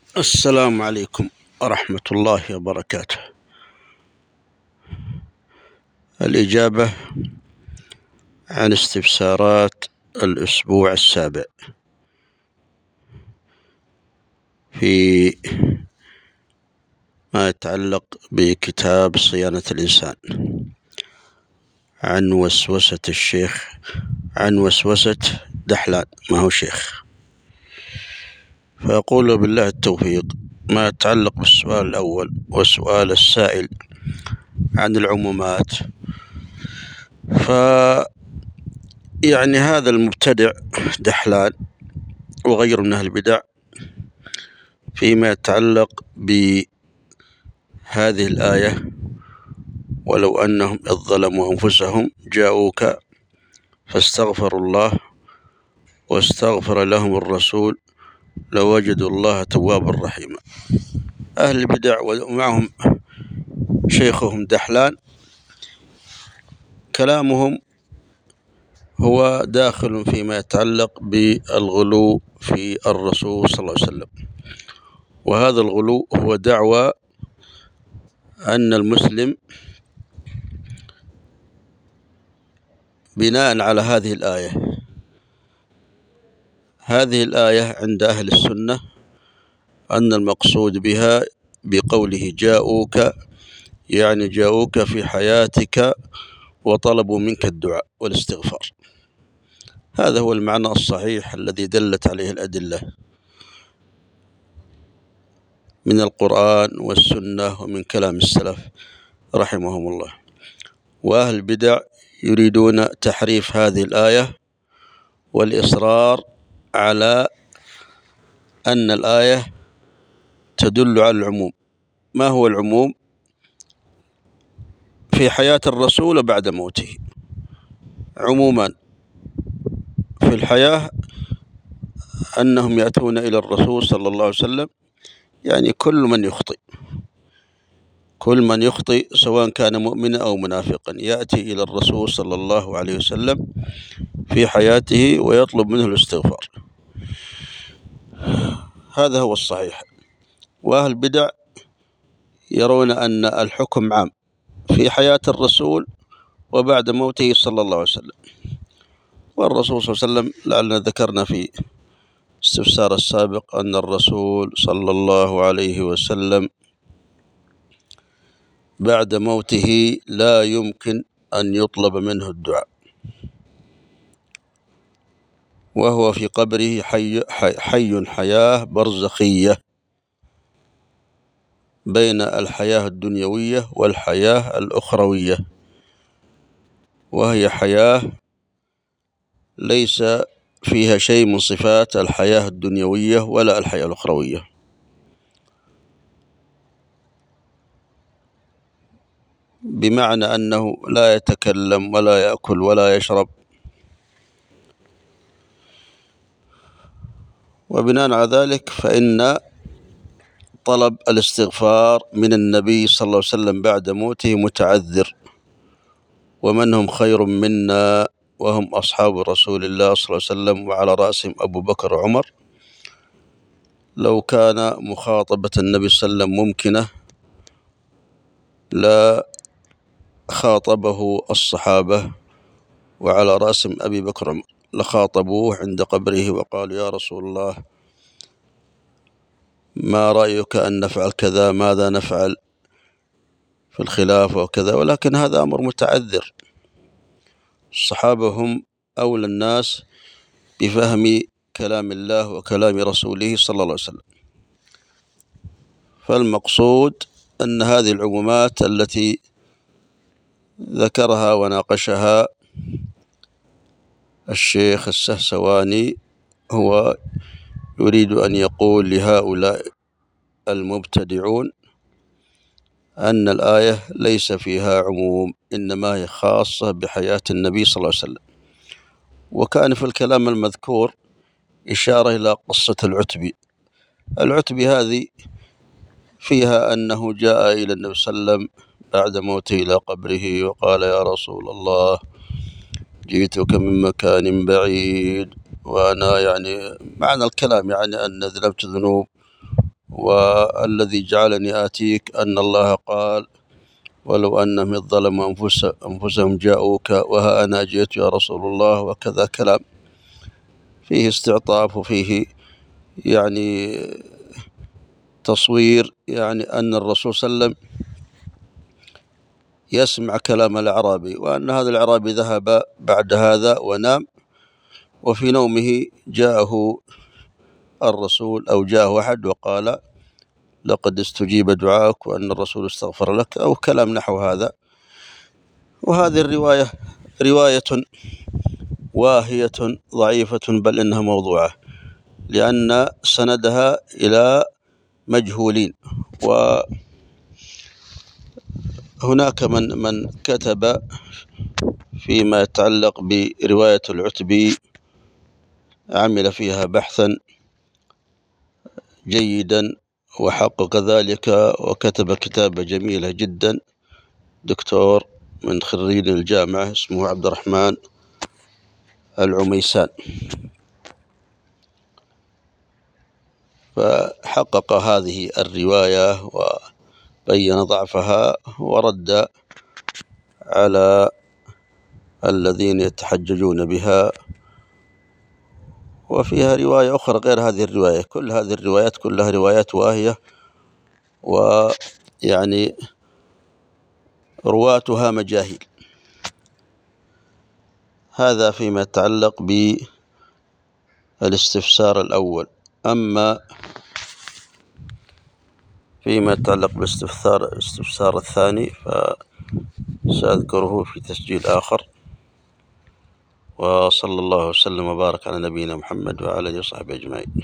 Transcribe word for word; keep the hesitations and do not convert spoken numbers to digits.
السلام عليكم ورحمة الله وبركاته. الإجابة عن استفسارات الأسبوع السابع في ما يتعلق بكتاب صيانة الإنسان عن وسوسة الشيخ عن وسوسة دحلان، ما هو شيخ. فأقول بالله التوفيق. ما يتعلق بالسؤال الأول وسؤال السائل عن العمومات، ف يعني هذا المبتدع دحلان وغيره من أهل البدع فيما يتعلق بهذه الآية: ولو أنهم إذ ظلموا أنفسهم جاءوك فاستغفروا الله واستغفر لهم الرسول لوجدوا الله توابا رحيما. أهل البدع ومعهم شيخهم دحلان كلامهم هو داخل فيما يتعلق بالغلو في الرسول صلى الله عليه وسلم، وهذا الغلو هو دعوى أن المسلم بناء على هذه الآية هذه الآية عند أهل السنة أن المقصود بها بقوله جاءوك يعني جاءوك في حياتك وطلبوا منك الدعاء والاستغفار. هذا هو المعنى الصحيح الذي دلت عليه الأدلة من القرآن والسنة ومن كلام السلف رحمهم الله. وأهل البدع يريدون تحريف هذه الآية والإصرار على أن الآية تدل على العموم. ما هو العموم؟ في حياة الرسول وبعد موته. عموما في الحياة أنهم يأتون إلى الرسول صلى الله عليه وسلم، يعني كل من يخطئ كل من يخطئ سواء كان مؤمنا أو منافقا يأتي إلى الرسول صلى الله عليه وسلم في حياته ويطلب منه الاستغفار. هذا هو الصحيح. وأهل البدع يرون أن الحكم عام في حياة الرسول وبعد موته صلى الله عليه وسلم. والرسول صلى الله عليه وسلم لعلنا ذكرنا في استفسار السابق أن الرسول صلى الله عليه وسلم بعد موته لا يمكن أن يطلب منه الدعاء، وهو في قبره حي, حي حياة برزخية بين الحياة الدنيوية والحياة الأخروية، وهي حياة ليس فيها شيء من صفات الحياة الدنيوية ولا الحياة الأخروية. بمعنى أنه لا يتكلم ولا يأكل ولا يشرب. وبناء على ذلك فإن طلب الاستغفار من النبي صلى الله عليه وسلم بعد موته متعذر. ومن هم خير منا وهم أصحاب رسول الله صلى الله عليه وسلم وعلى رأسهم أبو بكر وعمر. لو كان مخاطبة النبي صلى الله عليه وسلم ممكنة لا خاطبه الصحابة وعلى رأسهم أبي بكر وعمر، لخاطبوه عند قبره وقالوا يا رسول الله ما رأيك أن نفعل كذا، ماذا نفعل في الخلافة وكذا. ولكن هذا أمر متعذر. الصحابة هم أولى الناس بفهم كلام الله وكلام رسوله صلى الله عليه وسلم. فالمقصود أن هذه العمومات التي ذكرها وناقشها الشيخ السهسواني هو يريد أن يقول لهؤلاء المبتدعون أن الآية ليس فيها عموم، إنما هي خاصة بحياة النبي صلى الله عليه وسلم. وكان في الكلام المذكور إشارة إلى قصة العتبي. العتبي هذه فيها أنه جاء إلى النبي صلى الله عليه وسلم بعد موته إلى قبره وقال يا رسول الله جئتك من مكان بعيد، وأنا يعني معنى الكلام يعني أن ذنبت ذنوب والذي جعلني آتيك أن الله قال ولو أنهم إذ ظلموا أنفسهم جاءوك وها أنا جئت يا رسول الله، وكذا كلام فيه استعطاف وفيه يعني تصوير، يعني أن الرسول صلى الله عليه وسلم يسمع كلام الأعرابي، وأن هذا الأعرابي ذهب بعد هذا ونام، وفي نومه جاءه الرسول أو جاءه أحد وقال لقد استجيب دعاءك وأن الرسول استغفر لك، أو كلام نحو هذا. وهذه الرواية رواية واهية ضعيفة، بل إنها موضوعة، لأن سندها إلى مجهولين. وهناك من من كتب فيما يتعلق برواية العتبي، عمل فيها بحثا جيدا وحقق ذلك، وكتب كتابة جميلة جدا، دكتور من خريج الجامعة اسمه عبد الرحمن العميسان، فحقق هذه الرواية وبين ضعفها ورد على الذين يتحججون بها. وفيها رواية أخرى غير هذه الرواية، كل هذه الروايات كلها روايات واهية، ويعني رواتها مجاهيل. هذا فيما يتعلق بالاستفسار الأول. أما فيما يتعلق بالاستفسار الاستفسار الثاني فسأذكره في تسجيل آخر. وصلى الله وسلم وبارك على نبينا محمد وعلى آله وصحبه أجمعين.